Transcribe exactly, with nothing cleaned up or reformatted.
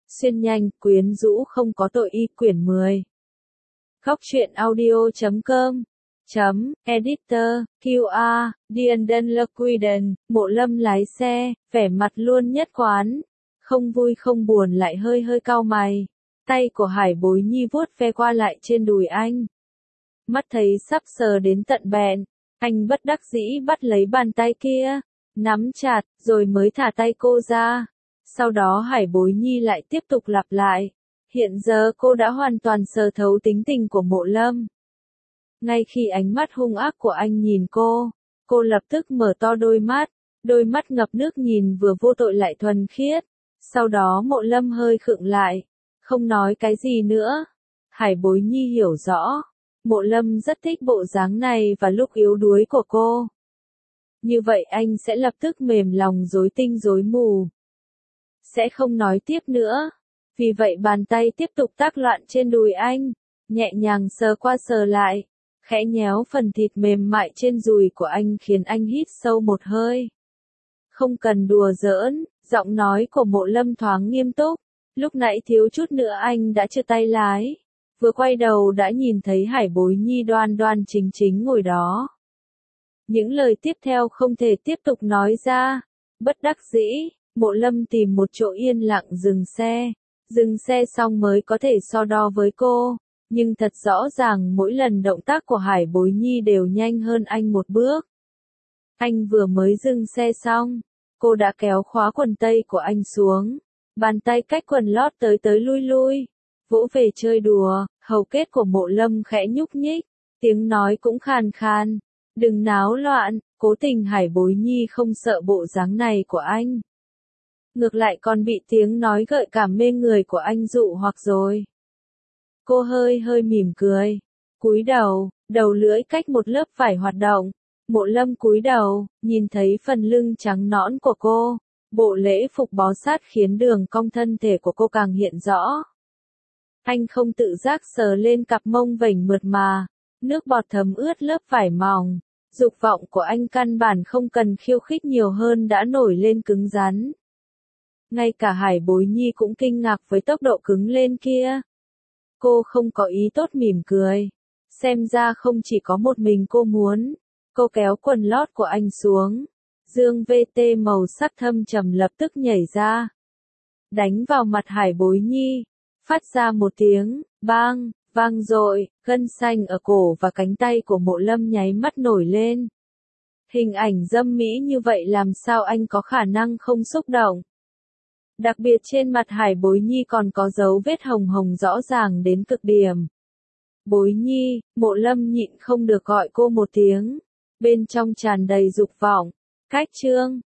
xuyên nhanh, quyến rũ không có tội y quyển mười. Góc truyện audio chấm com chấm editor quy a Dienden Lequiden, Mộ Lâm lái xe, vẻ mặt luôn nhất quán, không vui không buồn lại hơi hơi cau mày. Tay của Hải Bối Nhi vuốt ve qua lại trên đùi anh. Mắt thấy sắp sờ đến tận bẹn, anh bất đắc dĩ bắt lấy bàn tay kia, nắm chặt, rồi mới thả tay cô ra. Sau đó Hải Bối Nhi lại tiếp tục lặp lại. Hiện giờ cô đã hoàn toàn sờ thấu tính tình của Mộ Lâm. Ngay khi ánh mắt hung ác của anh nhìn cô, cô lập tức mở to đôi mắt, đôi mắt ngập nước nhìn vừa vô tội lại thuần khiết. Sau đó Mộ Lâm hơi khựng lại, không nói cái gì nữa. Hải Bối Nhi hiểu rõ, Mộ Lâm rất thích bộ dáng này và lúc yếu đuối của cô. Như vậy anh sẽ lập tức mềm lòng rối tinh rối mù. Sẽ không nói tiếp nữa. Vì vậy bàn tay tiếp tục tác loạn trên đùi anh, nhẹ nhàng sờ qua sờ lại, khẽ nhéo phần thịt mềm mại trên đùi của anh khiến anh hít sâu một hơi. Không cần đùa giỡn, giọng nói của Mộ Lâm thoáng nghiêm túc, lúc nãy thiếu chút nữa anh đã chưa tay lái, vừa quay đầu đã nhìn thấy Hải Bối Nhi đoan đoan chính chính ngồi đó. Những lời tiếp theo không thể tiếp tục nói ra, bất đắc dĩ, Mộ Lâm tìm một chỗ yên lặng dừng xe. Dừng xe xong mới có thể so đo với cô, nhưng thật rõ ràng mỗi lần động tác của Hải Bối Nhi đều nhanh hơn anh một bước. Anh vừa mới dừng xe xong, cô đã kéo khóa quần tây của anh xuống, bàn tay cách quần lót tới tới lui lui, vỗ về chơi đùa, hầu kết của Mộ Lâm khẽ nhúc nhích, tiếng nói cũng khàn khàn, đừng náo loạn, cố tình Hải Bối Nhi không sợ bộ dáng này của anh. Ngược lại còn bị tiếng nói gợi cảm mê người của anh dụ hoặc rồi. Cô hơi hơi mỉm cười, cúi đầu, đầu lưỡi cách một lớp vải hoạt động. Mộ Lâm cúi đầu, nhìn thấy phần lưng trắng nõn của cô, bộ lễ phục bó sát khiến đường cong thân thể của cô càng hiện rõ. Anh không tự giác sờ lên cặp mông vểnh mượt mà, nước bọt thấm ướt lớp vải mỏng. Dục vọng của anh căn bản không cần khiêu khích nhiều hơn đã nổi lên cứng rắn. Ngay cả Hải Bối Nhi cũng kinh ngạc với tốc độ cứng lên kia. Cô không có ý tốt mỉm cười. Xem ra không chỉ có một mình cô muốn. Cô kéo quần lót của anh xuống. Dương vê tê màu sắc thâm trầm lập tức nhảy ra. Đánh vào mặt Hải Bối Nhi. Phát ra một tiếng, bang, vang dội, gân xanh ở cổ và cánh tay của Mộ Lâm nháy mắt nổi lên. Hình ảnh dâm mỹ như vậy làm sao anh có khả năng không xúc động. Đặc biệt trên mặt Hải Bối Nhi còn có dấu vết hồng hồng rõ ràng đến cực điểm. Bối Nhi, Mộ Lâm nhịn không được gọi cô một tiếng, bên trong tràn đầy dục vọng. Cách chương